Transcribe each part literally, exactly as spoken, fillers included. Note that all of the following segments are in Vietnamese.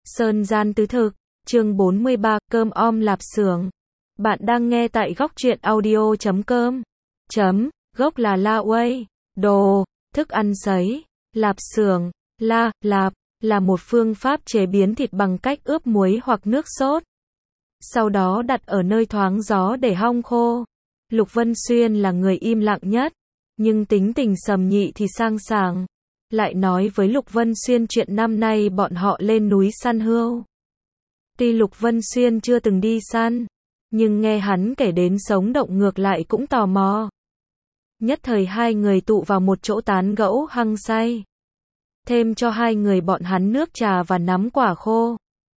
Sơn gian tứ thực, chương bốn mươi ba, cơm om lạp xưởng. Bạn đang nghe tại góc truyện audio chấm com. Chấm, gốc là la uây, đồ, thức ăn sấy, lạp xưởng, la, lạp, là một phương pháp chế biến thịt bằng cách ướp muối hoặc nước sốt. Sau đó đặt ở nơi thoáng gió để hong khô. Lục Vân Xuyên là người im lặng nhất, nhưng tính tình Sầm Nhị thì sang sảng. Lại nói với Lục Vân Xuyên chuyện năm nay bọn họ lên núi săn hươu. Tuy Lục Vân Xuyên chưa từng đi săn, nhưng nghe hắn kể đến sống động ngược lại cũng tò mò. Nhất thời hai người tụ vào một chỗ tán gẫu hăng say. Thêm cho hai người bọn hắn nước trà và nắm quả khô.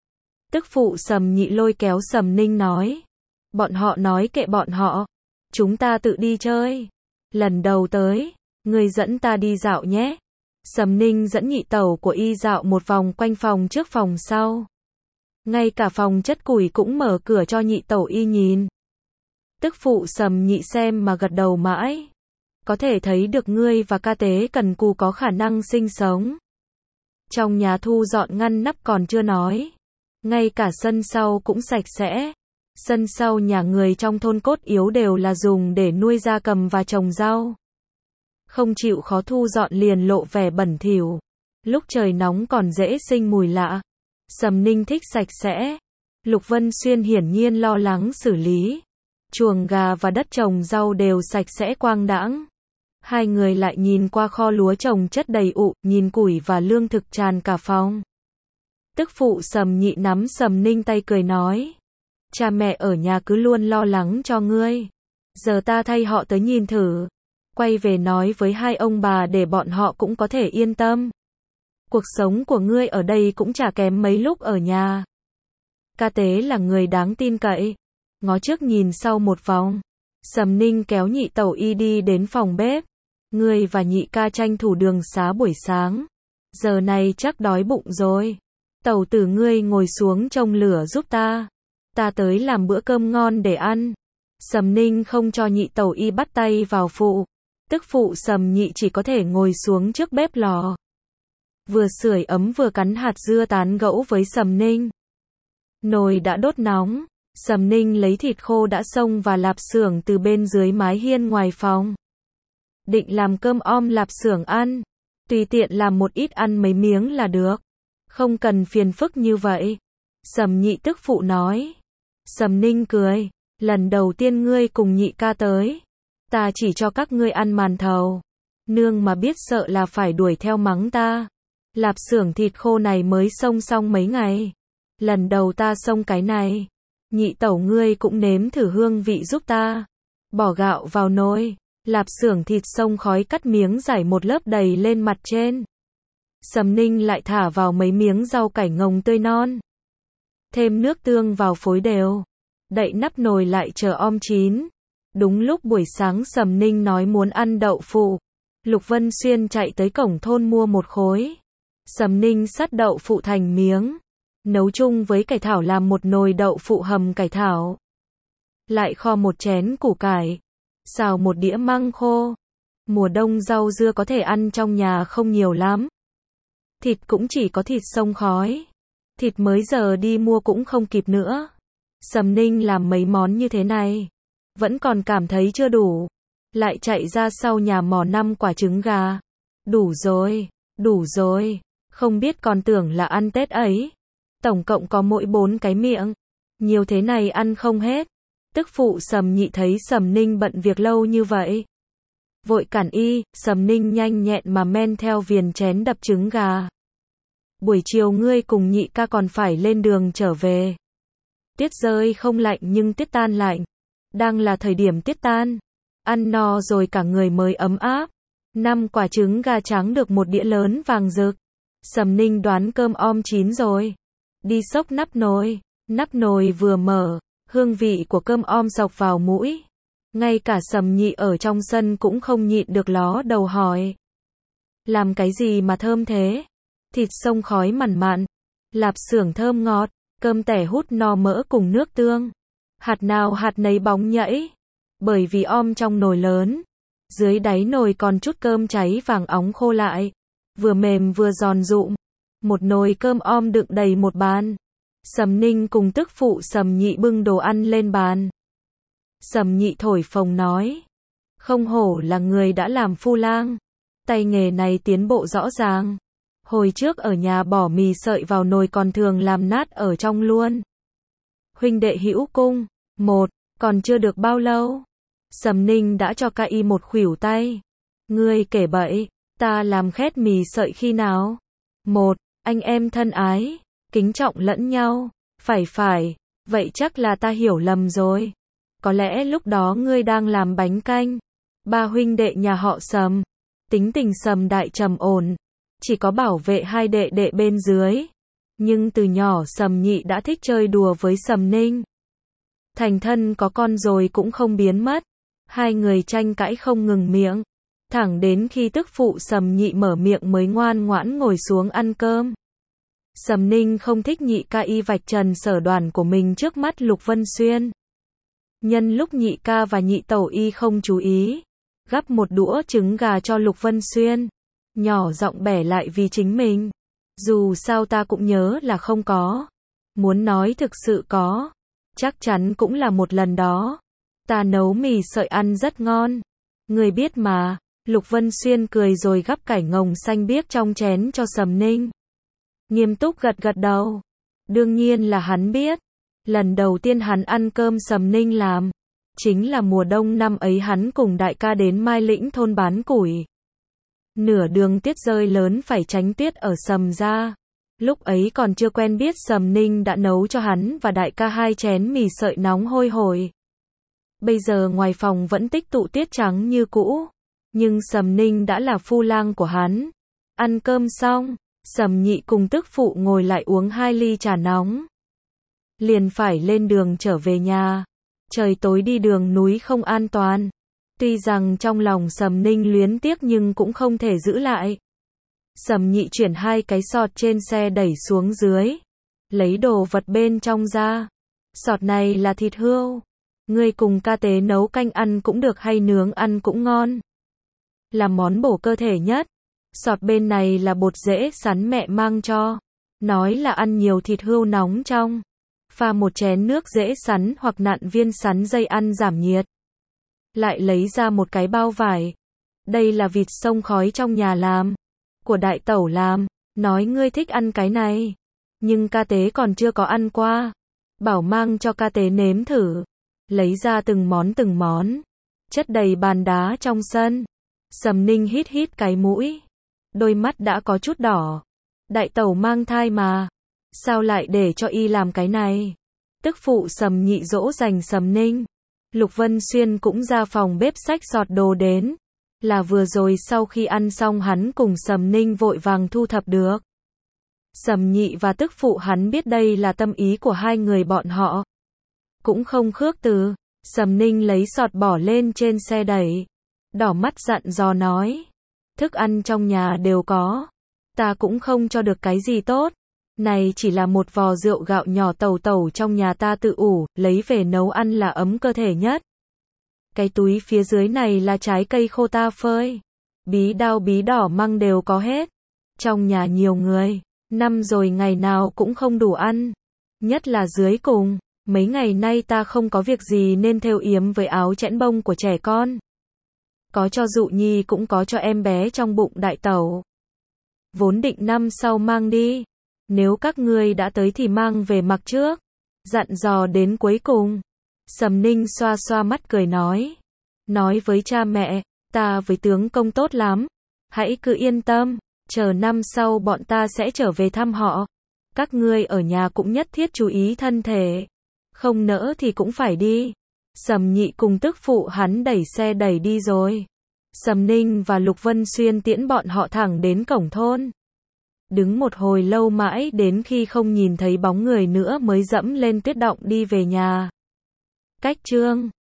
Tức phụ Sầm Nhị lôi kéo Sầm Ninh nói. Bọn họ nói kệ bọn họ. Chúng ta tự đi chơi. Lần đầu tới, người dẫn ta đi dạo nhé. Sầm Ninh dẫn nhị tẩu của y dạo một vòng quanh phòng trước phòng sau. Ngay cả phòng chất củi cũng mở cửa cho nhị tẩu y nhìn. Tức phụ Sầm Nhị xem mà gật đầu mãi. Có thể thấy được ngươi và ca tế cần cù có khả năng sinh sống. Trong nhà thu dọn ngăn nắp còn chưa nói. Ngay cả sân sau cũng sạch sẽ. Sân sau nhà người trong thôn cốt yếu đều là dùng để nuôi gia cầm và trồng rau. Không chịu khó thu dọn liền lộ vẻ bẩn thỉu. Lúc trời nóng còn dễ sinh mùi lạ. Sầm Ninh thích sạch sẽ. Lục Vân Xuyên hiển nhiên lo lắng xử lý. Chuồng gà và đất trồng rau đều sạch sẽ quang đãng. Hai người lại nhìn qua kho lúa trồng chất đầy ụ, nhìn củi và lương thực tràn cả phòng. Tức phụ Sầm Nhị nắm Sầm Ninh tay cười nói. Cha mẹ ở nhà cứ luôn lo lắng cho ngươi. Giờ ta thay họ tới nhìn thử. Quay về nói với hai ông bà để bọn họ cũng có thể yên tâm. Cuộc sống của ngươi ở đây cũng chả kém mấy lúc ở nhà. Ca tế là người đáng tin cậy. Ngó trước nhìn sau một vòng. Sầm Ninh kéo nhị tẩu y đi đến phòng bếp. Ngươi và nhị ca tranh thủ đường xá buổi sáng. Giờ này chắc đói bụng rồi. Tẩu tử ngươi ngồi xuống trông lửa giúp ta. Ta tới làm bữa cơm ngon để ăn. Sầm Ninh không cho nhị tẩu y bắt tay vào phụ. Tức phụ Sầm Nhị chỉ có thể ngồi xuống trước bếp lò. Vừa sưởi ấm vừa cắn hạt dưa tán gẫu với Sầm Ninh. Nồi đã đốt nóng. Sầm Ninh lấy thịt khô đã xông và lạp xưởng từ bên dưới mái hiên ngoài phòng. Định làm cơm om lạp xưởng ăn. Tùy tiện làm một ít ăn mấy miếng là được. Không cần phiền phức như vậy. Sầm Nhị tức phụ nói. Sầm Ninh cười. Lần đầu tiên ngươi cùng nhị ca tới. Ta chỉ cho các ngươi ăn màn thầu. Nương mà biết sợ là phải đuổi theo mắng ta. Lạp xưởng thịt khô này mới xông xong mấy ngày. Lần đầu ta xông cái này. Nhị tẩu ngươi cũng nếm thử hương vị giúp ta. Bỏ gạo vào nồi. Lạp xưởng thịt xông khói cắt miếng rải một lớp đầy lên mặt trên. Sầm Ninh lại thả vào mấy miếng rau cải ngồng tươi non. Thêm nước tương vào phối đều. Đậy nắp nồi lại chờ om chín. Đúng lúc buổi sáng Sầm Ninh nói muốn ăn đậu phụ. Lục Vân Xuyên chạy tới cổng thôn mua một khối. Sầm Ninh sắt đậu phụ thành miếng. Nấu chung với cải thảo làm một nồi đậu phụ hầm cải thảo. Lại kho một chén củ cải. Xào một đĩa măng khô. Mùa đông rau dưa có thể ăn trong nhà không nhiều lắm. Thịt cũng chỉ có thịt xông khói. Thịt mới giờ đi mua cũng không kịp nữa. Sầm Ninh làm mấy món như thế này. Vẫn còn cảm thấy chưa đủ. Lại chạy ra sau nhà mò năm quả trứng gà. Đủ rồi, đủ rồi. Không biết còn tưởng là ăn Tết ấy. Tổng cộng có mỗi bốn cái miệng. Nhiều thế này ăn không hết. Tức phụ Sầm Nhị thấy Sầm Ninh bận việc lâu như vậy. Vội cản y, Sầm Ninh nhanh nhẹn mà men theo viền chén đập trứng gà. Buổi chiều ngươi cùng nhị ca còn phải lên đường trở về. Tiết rơi không lạnh nhưng tiết tan lạnh. Đang là thời điểm tiết tan. Ăn no rồi cả người mới ấm áp. Năm quả trứng gà trắng được một đĩa lớn vàng rực. Sầm Ninh đoán cơm om chín rồi. Đi xốc nắp nồi. Nắp nồi vừa mở. Hương vị của cơm om xộc vào mũi. Ngay cả Sầm Nhị ở trong sân cũng không nhịn được ló đầu hỏi. Làm cái gì mà thơm thế? Thịt xông khói mặn mặn. Lạp xưởng thơm ngọt. Cơm tẻ hút no mỡ cùng nước tương. Hạt nào hạt nấy bóng nhẫy. Bởi vì om trong nồi lớn. Dưới đáy nồi còn chút cơm cháy vàng óng khô lại. Vừa mềm vừa giòn rụm. Một nồi cơm om đựng đầy một bàn. Sầm Ninh cùng tức phụ Sầm Nhị bưng đồ ăn lên bàn. Sầm Nhị thổi phồng nói. Không hổ là người đã làm phu lang. Tay nghề này tiến bộ rõ ràng. Hồi trước ở nhà bỏ mì sợi vào nồi còn thường làm nát ở trong luôn. Huynh đệ hữu cung. Một, còn chưa được bao lâu. Sầm Ninh đã cho ca y một khuỷu tay. Ngươi kể bậy, ta làm khét mì sợi khi nào? Một, anh em thân ái, kính trọng lẫn nhau. Phải phải, vậy chắc là ta hiểu lầm rồi. Có lẽ lúc đó ngươi đang làm bánh canh. Ba huynh đệ nhà họ Sầm. Tính tình Sầm Đại trầm ổn. Chỉ có bảo vệ hai đệ đệ bên dưới. Nhưng từ nhỏ Sầm Nhị đã thích chơi đùa với Sầm Ninh. Thành thân có con rồi cũng không biến mất. Hai người tranh cãi không ngừng miệng. Thẳng đến khi tức phụ Sầm Nhị mở miệng mới ngoan ngoãn ngồi xuống ăn cơm. Sầm Ninh không thích nhị ca y vạch trần sở đoàn của mình trước mắt Lục Vân Xuyên. Nhân lúc nhị ca và nhị tẩu y không chú ý, gắp một đũa trứng gà cho Lục Vân Xuyên. Nhỏ giọng bẻ lại vì chính mình. Dù sao ta cũng nhớ là không có. Muốn nói thực sự có. Chắc chắn cũng là một lần đó. Ta nấu mì sợi ăn rất ngon. Người biết mà. Lục Vân Xuyên cười rồi gắp cải ngồng xanh biếc trong chén cho Sầm Ninh. Nghiêm túc gật gật đầu. Đương nhiên là hắn biết. Lần đầu tiên hắn ăn cơm Sầm Ninh làm. Chính là mùa đông năm ấy hắn cùng đại ca đến Mai Lĩnh thôn bán củi. Nửa đường tuyết rơi lớn phải tránh tuyết ở Sầm gia. Lúc ấy còn chưa quen biết Sầm Ninh đã nấu cho hắn và đại ca hai chén mì sợi nóng hôi hổi. Bây giờ ngoài phòng vẫn tích tụ tuyết trắng như cũ. Nhưng Sầm Ninh đã là phu lang của hắn. Ăn cơm xong, Sầm Nhị cùng tức phụ ngồi lại uống hai ly trà nóng. Liền phải lên đường trở về nhà. Trời tối đi đường núi không an toàn. Tuy rằng trong lòng Sầm Ninh luyến tiếc nhưng cũng không thể giữ lại. Sầm Nhị chuyển hai cái sọt trên xe đẩy xuống dưới. Lấy đồ vật bên trong ra. Sọt này là thịt hươu. Ngươi cùng ca tế nấu canh ăn cũng được hay nướng ăn cũng ngon. Là món bổ cơ thể nhất. Sọt bên này là bột rễ sắn mẹ mang cho. Nói là ăn nhiều thịt hươu nóng trong. Pha một chén nước rễ sắn hoặc nặn viên sắn dây ăn giảm nhiệt. Lại lấy ra một cái bao vải. Đây là vịt sông khói trong nhà làm. Của đại tẩu làm. Nói ngươi thích ăn cái này. Nhưng ca tế còn chưa có ăn qua. Bảo mang cho ca tế nếm thử. Lấy ra từng món từng món. Chất đầy bàn đá trong sân. Sầm Ninh hít hít cái mũi. Đôi mắt đã có chút đỏ. Đại tẩu mang thai mà. Sao lại để cho y làm cái này? Tức phụ Sầm Nhị dỗ dành Sầm Ninh. Lục Vân Xuyên cũng ra phòng bếp xách sọt đồ đến. Là vừa rồi sau khi ăn xong hắn cùng Sầm Ninh vội vàng thu thập được. Sầm Nhị và tức phụ hắn biết đây là tâm ý của hai người bọn họ. Cũng không khước từ. Sầm Ninh lấy sọt bỏ lên trên xe đẩy. Đỏ mắt dặn dò nói. Thức ăn trong nhà đều có. Ta cũng không cho được cái gì tốt. Này chỉ là một vò rượu gạo nhỏ tàu tàu trong nhà ta tự ủ, lấy về nấu ăn là ấm cơ thể nhất. Cái túi phía dưới này là trái cây khô ta phơi. Bí đao bí đỏ măng đều có hết. Trong nhà nhiều người, năm rồi ngày nào cũng không đủ ăn. Nhất là dưới cùng, mấy ngày nay ta không có việc gì nên thêu yếm với áo chẽn bông của trẻ con. Có cho Dụ Nhi cũng có cho em bé trong bụng đại tẩu. Vốn định năm sau mang đi. Nếu các ngươi đã tới thì mang về mặc trước. Dặn dò đến cuối cùng. Sầm Ninh xoa xoa mắt cười nói. Nói với cha mẹ, ta với tướng công tốt lắm. Hãy cứ yên tâm, chờ năm sau bọn ta sẽ trở về thăm họ. Các ngươi ở nhà cũng nhất thiết chú ý thân thể. Không nỡ thì cũng phải đi. Sầm Nhị cùng tức phụ hắn đẩy xe đẩy đi rồi. Sầm Ninh và Lục Vân Xuyên tiễn bọn họ thẳng đến cổng thôn. Đứng một hồi lâu mãi đến khi không nhìn thấy bóng người nữa mới dẫm lên tuyết động đi về nhà. Cách chương